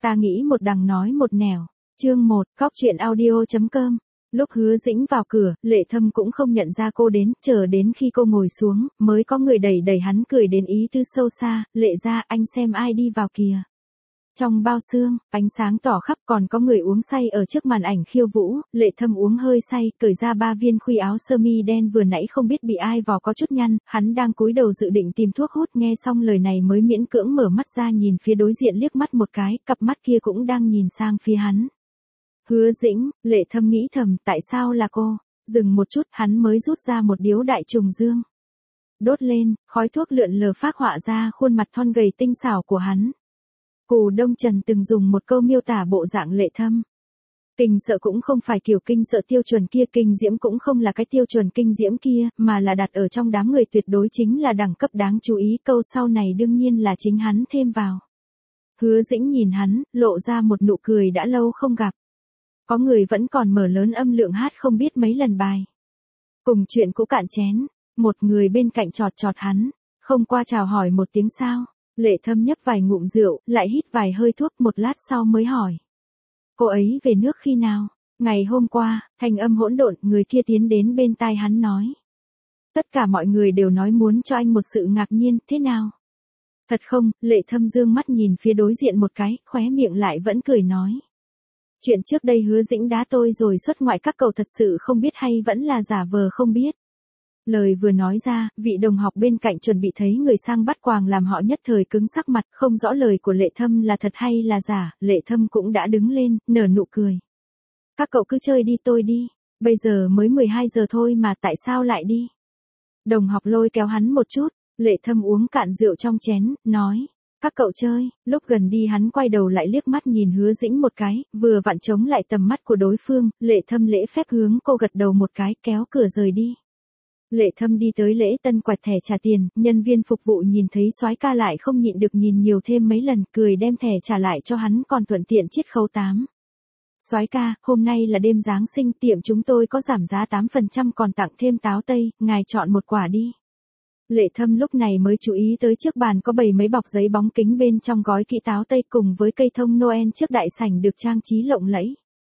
Ta nghĩ một đằng nói một nẻo. Chương 1, cóc.audio.com. Lúc Hứa Dĩnh vào cửa, Lệ Thâm cũng không nhận ra cô đến, chờ đến khi cô ngồi xuống, mới có người đẩy đẩy hắn cười đến ý tứ sâu xa, Lệ gia, anh xem ai đi vào kìa. Trong bao xương, ánh sáng tỏ khắp, còn có người uống say ở trước màn ảnh khiêu vũ, Lệ Thâm uống hơi say, cởi ra 3 viên khuy áo sơ mi đen vừa nãy không biết bị ai vò có chút nhăn, hắn đang cúi đầu dự định tìm thuốc hút, nghe xong lời này mới miễn cưỡng mở mắt ra nhìn phía đối diện liếc mắt một cái, cặp mắt kia cũng đang nhìn sang phía hắn. Hứa Dĩnh, Lệ Thâm nghĩ thầm, tại sao là cô? Dừng một chút, hắn mới rút ra một điếu đại trùng dương. Đốt lên, khói thuốc lượn lờ phác họa ra khuôn mặt thon gầy tinh xảo của hắn. Cù Đông Trần từng dùng một câu miêu tả bộ dạng Lệ Thâm. Kinh sợ cũng không phải kiểu kinh sợ tiêu chuẩn kia, kinh diễm cũng không là cái tiêu chuẩn kinh diễm kia, mà là đặt ở trong đám người tuyệt đối chính là đẳng cấp đáng chú ý, câu sau này đương nhiên là chính hắn thêm vào. Hứa Dĩnh nhìn hắn, lộ ra một nụ cười đã lâu không gặp. Có người vẫn còn mở lớn âm lượng hát không biết mấy lần bài. Cùng chuyện cũ cạn chén, một người bên cạnh chọt chọt hắn, không qua chào hỏi một tiếng sao. Lệ Thâm nhấp vài ngụm rượu, lại hít vài hơi thuốc, một lát sau mới hỏi. Cô ấy về nước khi nào? Ngày hôm qua, thanh âm hỗn độn, người kia tiến đến bên tai hắn nói. Tất cả mọi người đều nói muốn cho anh một sự ngạc nhiên, thế nào? Thật không? Lệ Thâm dương mắt nhìn phía đối diện một cái, khóe miệng lại vẫn cười nói. Chuyện trước đây Hứa Dĩnh đá tôi rồi xuất ngoại, các cậu thật sự không biết hay vẫn là giả vờ không biết? Lời vừa nói ra, vị đồng học bên cạnh chuẩn bị thấy người sang bắt quàng làm họ nhất thời cứng sắc mặt, không rõ lời của Lệ Thâm là thật hay là giả, Lệ Thâm cũng đã đứng lên, nở nụ cười. Các cậu cứ chơi đi, tôi đi, bây giờ mới 12 giờ thôi mà tại sao lại đi? Đồng học lôi kéo hắn một chút, Lệ Thâm uống cạn rượu trong chén, nói. Các cậu chơi, lúc gần đi hắn quay đầu lại liếc mắt nhìn Hứa Dĩnh một cái, vừa vặn chống lại tầm mắt của đối phương, Lệ Thâm lễ phép hướng cô gật đầu một cái, kéo cửa rời đi. Lệ Thâm đi tới lễ tân quẹt thẻ trả tiền, nhân viên phục vụ nhìn thấy soái ca lại không nhịn được nhìn nhiều thêm mấy lần, cười đem thẻ trả lại cho hắn còn thuận tiện chiết khấu 8. Soái ca, hôm nay là đêm Giáng sinh, tiệm chúng tôi có giảm giá 8% còn tặng thêm táo tây, ngài chọn một quả đi. Lệ Thâm lúc này mới chú ý tới trước bàn có bày mấy bọc giấy bóng kính bên trong gói kỹ táo tây cùng với cây thông Noel trước đại sảnh được trang trí lộng lẫy.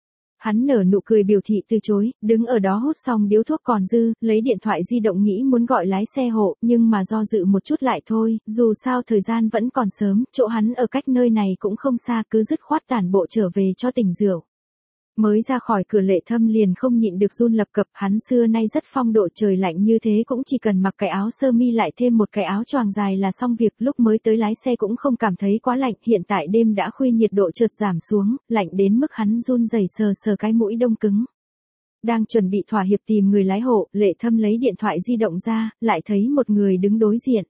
Hắn nở nụ cười biểu thị từ chối, đứng ở đó hút xong điếu thuốc còn dư, lấy điện thoại di động nghĩ muốn gọi lái xe hộ, nhưng mà do dự một chút lại thôi, dù sao thời gian vẫn còn sớm, chỗ hắn ở cách nơi này cũng không xa, cứ dứt khoát tản bộ trở về cho tỉnh rượu. Mới ra khỏi cửa Lệ Thâm liền không nhịn được run lập cập, hắn xưa nay rất phong độ, trời lạnh như thế cũng chỉ cần mặc cái áo sơ mi lại thêm một cái áo choàng dài là xong việc, lúc mới tới lái xe cũng không cảm thấy quá lạnh, hiện tại đêm đã khuya nhiệt độ chợt giảm xuống, lạnh đến mức hắn run rẩy sờ sờ cái mũi đông cứng. Đang chuẩn bị thỏa hiệp tìm người lái hộ, Lệ Thâm lấy điện thoại di động ra, lại thấy một người đứng đối diện.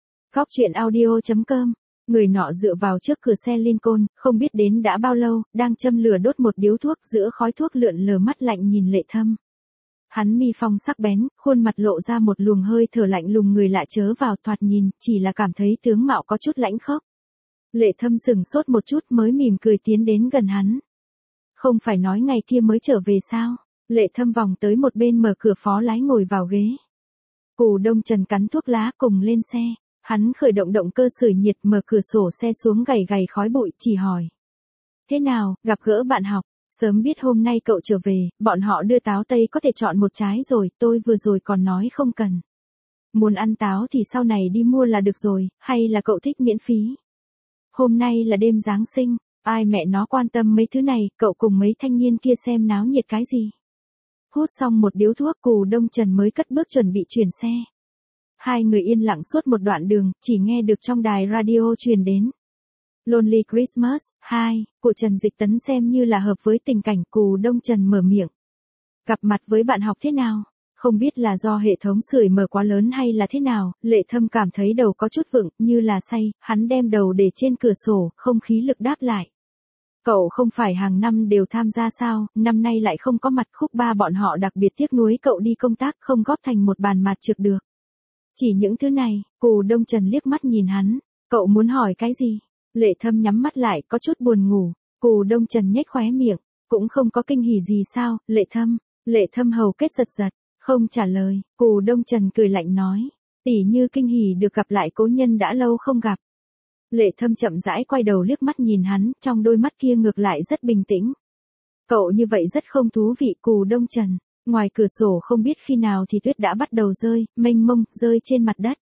Cóc.audio.com. Người nọ dựa vào trước cửa xe Lincoln, không biết đến đã bao lâu, đang châm lửa đốt một điếu thuốc, giữa khói thuốc lượn lờ mắt lạnh nhìn Lệ Thâm. Hắn mi phong sắc bén, khuôn mặt lộ ra một luồng hơi thở lạnh lùng, người lạ chớ vào, thoạt nhìn, chỉ là cảm thấy tướng mạo có chút lãnh khốc. Lệ Thâm sừng sốt một chút mới mỉm cười tiến đến gần hắn. Không phải nói ngày kia mới trở về sao? Lệ Thâm vòng tới một bên mở cửa, phó lái ngồi vào ghế. Cù Đông Trần cắn thuốc lá cùng lên xe. Hắn khởi động động cơ sưởi nhiệt, mở cửa sổ xe xuống, gầy gầy khói bụi, chỉ hỏi. Thế nào, gặp gỡ bạn học, sớm biết hôm nay cậu trở về, bọn họ đưa táo tây có thể chọn một trái rồi, tôi vừa rồi còn nói không cần. Muốn ăn táo thì sau này đi mua là được rồi, hay là cậu thích miễn phí? Hôm nay là đêm Giáng sinh, ai mẹ nó quan tâm mấy thứ này, cậu cùng mấy thanh niên kia xem náo nhiệt cái gì? Hút xong một điếu thuốc, Cù Đông Trần mới cất bước chuẩn bị chuyển xe. Hai người yên lặng suốt một đoạn đường, chỉ nghe được trong đài radio truyền đến. Lonely Christmas 2, của Trần Dịch Tấn xem như là hợp với tình cảnh. Cù Đông Trần mở miệng. Gặp mặt với bạn học thế nào? Không biết là do hệ thống sưởi mở quá lớn hay là thế nào, Lệ Thâm cảm thấy đầu có chút vựng, như là say, hắn đem đầu để trên cửa sổ, không khí lực đáp lại. Cậu không phải hàng năm đều tham gia sao, năm nay lại không có mặt, khúc ba bọn họ đặc biệt tiếc nuối cậu đi công tác không góp thành một bàn mặt trược được. Chỉ những thứ này, Cù Đông Trần liếc mắt nhìn hắn, cậu muốn hỏi cái gì? Lệ Thâm nhắm mắt lại, có chút buồn ngủ. Cù Đông Trần nhếch khóe miệng, cũng không có kinh hỉ gì sao, Lệ Thâm hầu kết giật giật, không trả lời. Cù Đông Trần cười lạnh nói, tỉ như kinh hỉ được gặp lại cố nhân đã lâu không gặp. Lệ Thâm chậm rãi quay đầu liếc mắt nhìn hắn, trong đôi mắt kia ngược lại rất bình tĩnh. Cậu như vậy rất không thú vị. Cù Đông Trần. Ngoài cửa sổ không biết khi nào thì tuyết đã bắt đầu rơi, mênh mông, rơi trên mặt đất.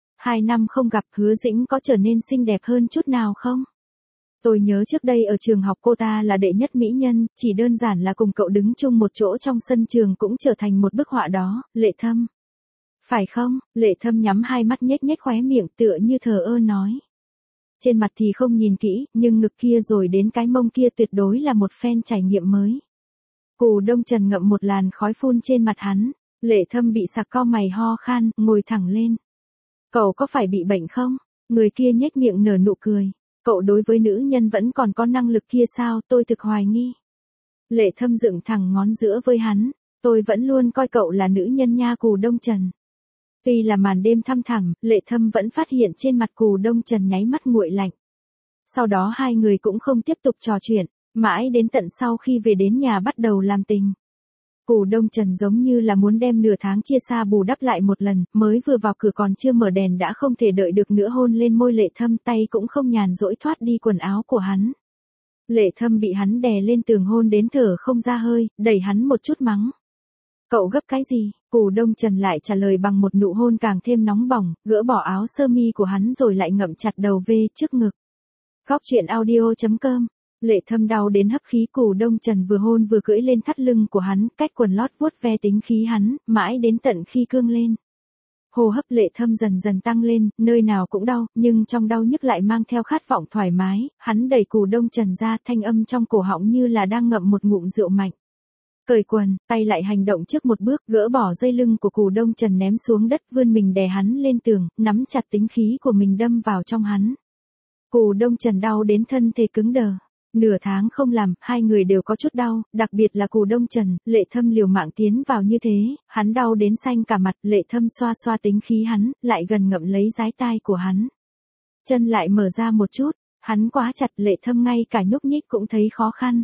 2 năm không gặp, Hứa Dĩnh có trở nên xinh đẹp hơn chút nào không? Tôi nhớ trước đây ở trường học cô ta là đệ nhất mỹ nhân, chỉ đơn giản là cùng cậu đứng chung một chỗ trong sân trường cũng trở thành một bức họa đó. Lệ Thâm. Phải không? Lệ Thâm nhắm hai mắt nhếch nhếch khóe miệng tựa như thờ ơ nói. Trên mặt thì không nhìn kỹ, nhưng ngực kia rồi đến cái mông kia tuyệt đối là một phen trải nghiệm mới. Cù Đông Trần ngậm một làn khói phun trên mặt hắn. Lệ Thâm bị sặc cau mày ho khan, ngồi thẳng lên. Cậu có phải bị bệnh không? Người kia nhếch miệng nở nụ cười. Cậu đối với nữ nhân vẫn còn có năng lực kia sao? Tôi thực hoài nghi. Lệ Thâm dựng thẳng ngón giữa với hắn. Tôi vẫn luôn coi cậu là nữ nhân nha. Cù Đông Trần. Tuy là màn đêm thăm thẳm, Lệ Thâm vẫn phát hiện trên mặt Cù Đông Trần nháy mắt nguội lạnh. Sau đó hai người cũng không tiếp tục trò chuyện, mãi đến tận sau khi về đến nhà bắt đầu làm tình. Cù Đông Trần giống như là muốn đem nửa tháng chia xa bù đắp lại một lần, mới vừa vào cửa còn chưa mở đèn đã không thể đợi được nữa hôn lên môi Lệ Thâm, tay cũng không nhàn rỗi thoát đi quần áo của hắn. Lệ Thâm bị hắn đè lên tường hôn đến thở không ra hơi, đẩy hắn một chút mắng. Cậu gấp cái gì? Cù Đông Trần lại trả lời bằng một nụ hôn càng thêm nóng bỏng, gỡ bỏ áo sơ mi của hắn rồi lại ngậm chặt đầu V trước ngực. Góc truyện audio.com. Lệ Thâm đau đến hấp khí. Cù Đông Trần vừa hôn vừa cưỡi lên thắt lưng của hắn, cách quần lót vuốt ve tính khí hắn, mãi đến tận khi cương lên. Hô hấp Lệ Thâm dần dần tăng lên, nơi nào cũng đau, nhưng trong đau nhức lại mang theo khát vọng thoải mái, hắn đẩy Cù Đông Trần ra, thanh âm trong cổ họng như là đang ngậm một ngụm rượu mạnh. Cởi quần, tay lại hành động trước một bước, gỡ bỏ dây lưng của Cù Đông Trần ném xuống đất, vươn mình đè hắn lên tường, nắm chặt tính khí của mình đâm vào trong hắn. Cù Đông Trần đau đến thân thể cứng đờ. Nửa tháng không làm, hai người đều có chút đau, đặc biệt là Cù Đông Trần. Lệ Thâm liều mạng tiến vào như thế, hắn đau đến xanh cả mặt. Lệ Thâm xoa xoa tính khí hắn, lại gần ngậm lấy dái tai của hắn. Chân lại mở ra một chút, hắn quá chặt. Lệ Thâm ngay cả nhúc nhích cũng thấy khó khăn.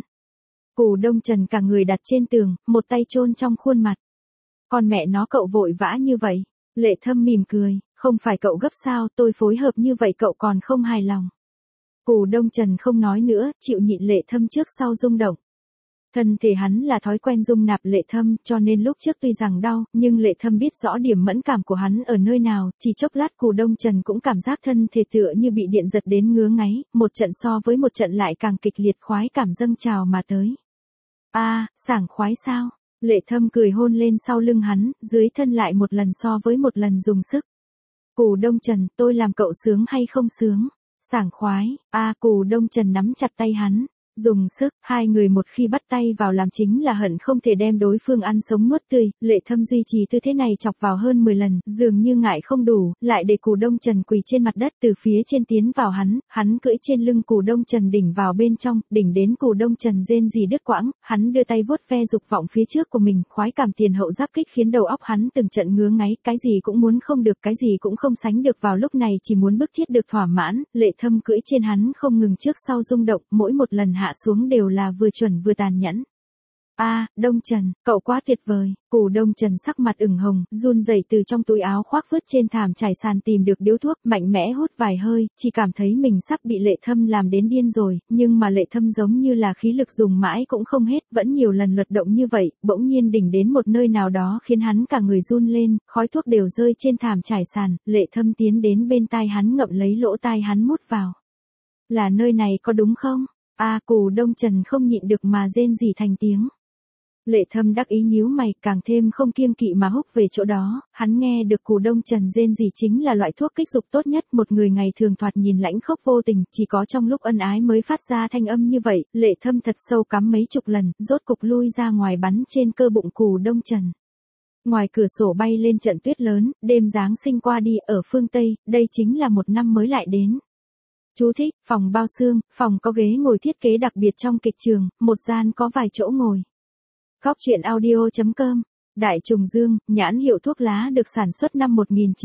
Cù Đông Trần cả người đặt trên tường, một tay chôn trong khuôn mặt. Con mẹ nó, cậu vội vã như vậy. Lệ Thâm mỉm cười, không phải cậu gấp sao, tôi phối hợp như vậy cậu còn không hài lòng. Cù Đông Trần không nói nữa, chịu nhịn Lệ Thâm trước sau rung động. Thân thể hắn là thói quen dung nạp Lệ Thâm, cho nên lúc trước tuy rằng đau, nhưng Lệ Thâm biết rõ điểm mẫn cảm của hắn ở nơi nào, chỉ chốc lát Cù Đông Trần cũng cảm giác thân thể tựa như bị điện giật đến ngứa ngáy, một trận so với một trận lại càng kịch liệt, khoái cảm dâng trào mà tới. Sảng khoái sao? Lệ Thâm cười hôn lên sau lưng hắn, dưới thân lại một lần so với một lần dùng sức. Cù Đông Trần, tôi làm cậu sướng hay không sướng? Sảng khoái. Cù Đông Trần nắm chặt tay hắn, dùng sức. Hai người một khi bắt tay vào làm chính là hận không thể đem đối phương ăn sống nuốt tươi. Lệ Thâm duy trì tư thế này chọc vào hơn 10 lần, dường như ngại không đủ, lại để Cù Đông Trần quỳ trên mặt đất, từ phía trên tiến vào hắn cưỡi trên lưng Cù Đông Trần đỉnh vào bên trong, đỉnh đến Cù Đông Trần rên rỉ đứt quãng, hắn đưa tay vuốt ve dục vọng phía trước của mình, khoái cảm tiền hậu giáp kích khiến đầu óc hắn từng trận ngứa ngáy, cái gì cũng muốn không được, cái gì cũng không sánh được, vào lúc này chỉ muốn bức thiết được thỏa mãn. Lệ Thâm cưỡi trên hắn không ngừng trước sau rung động, mỗi một lần hạ xuống đều là vừa chuẩn vừa tàn nhẫn. Đông Trần, cậu quá tuyệt vời. Cù Đông Trần sắc mặt ửng hồng, run rẩy từ trong túi áo khoác vứt trên thảm trải sàn tìm được điếu thuốc, mạnh mẽ hút vài hơi, chỉ cảm thấy mình sắp bị Lệ Thâm làm đến điên rồi, nhưng mà Lệ Thâm giống như là khí lực dùng mãi cũng không hết, vẫn nhiều lần lật động như vậy, bỗng nhiên đỉnh đến một nơi nào đó khiến hắn cả người run lên, khói thuốc đều rơi trên thảm trải sàn. Lệ Thâm tiến đến bên tai hắn, ngậm lấy lỗ tai hắn mút vào. Là nơi này có đúng không? Cù Đông Trần không nhịn được mà rên rỉ thành tiếng. Lệ Thâm đắc ý nhíu mày, càng thêm không kiêng kỵ mà húc về chỗ đó. Hắn nghe được Cù Đông Trần rên rỉ chính là loại thuốc kích dục tốt nhất, một người ngày thường thoạt nhìn lãnh khốc vô tình, chỉ có trong lúc ân ái mới phát ra thanh âm như vậy. Lệ Thâm thật sâu cắm mấy chục lần, rốt cục lui ra ngoài bắn trên cơ bụng Cù Đông Trần. Ngoài cửa sổ bay lên trận tuyết lớn, đêm Giáng sinh qua đi, ở phương Tây, đây chính là một năm mới lại đến. Chú thích, phòng bao xương, phòng có ghế ngồi thiết kế đặc biệt trong kịch trường, một gian có vài chỗ ngồi. Góc truyện audio.com. Đại Trùng Dương, nhãn hiệu thuốc lá được sản xuất năm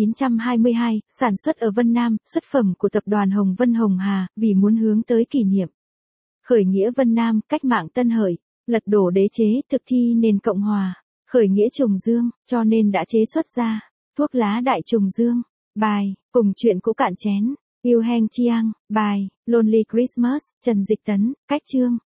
1922, sản xuất ở Vân Nam, xuất phẩm của tập đoàn Hồng Vân Hồng Hà, vì muốn hướng tới kỷ niệm khởi nghĩa Vân Nam, cách mạng Tân Hợi, lật đổ đế chế, thực thi nền Cộng hòa, khởi nghĩa Trùng Dương, cho nên đã chế xuất ra thuốc lá Đại Trùng Dương. Bài, cùng chuyện cũ cạn chén. Yêu Heng Chiang, bài, Lonely Christmas, Trần Dịch Tấn, cách chương.